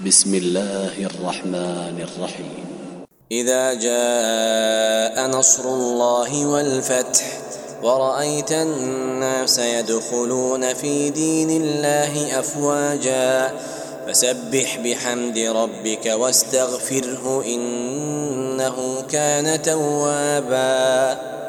بسم الله الرحمن الرحيم. إذا جاء نصر الله والفتح ورأيت الناس يدخلون في دين الله أفواجا فسبح بحمد ربك واستغفره إنه كان توابا.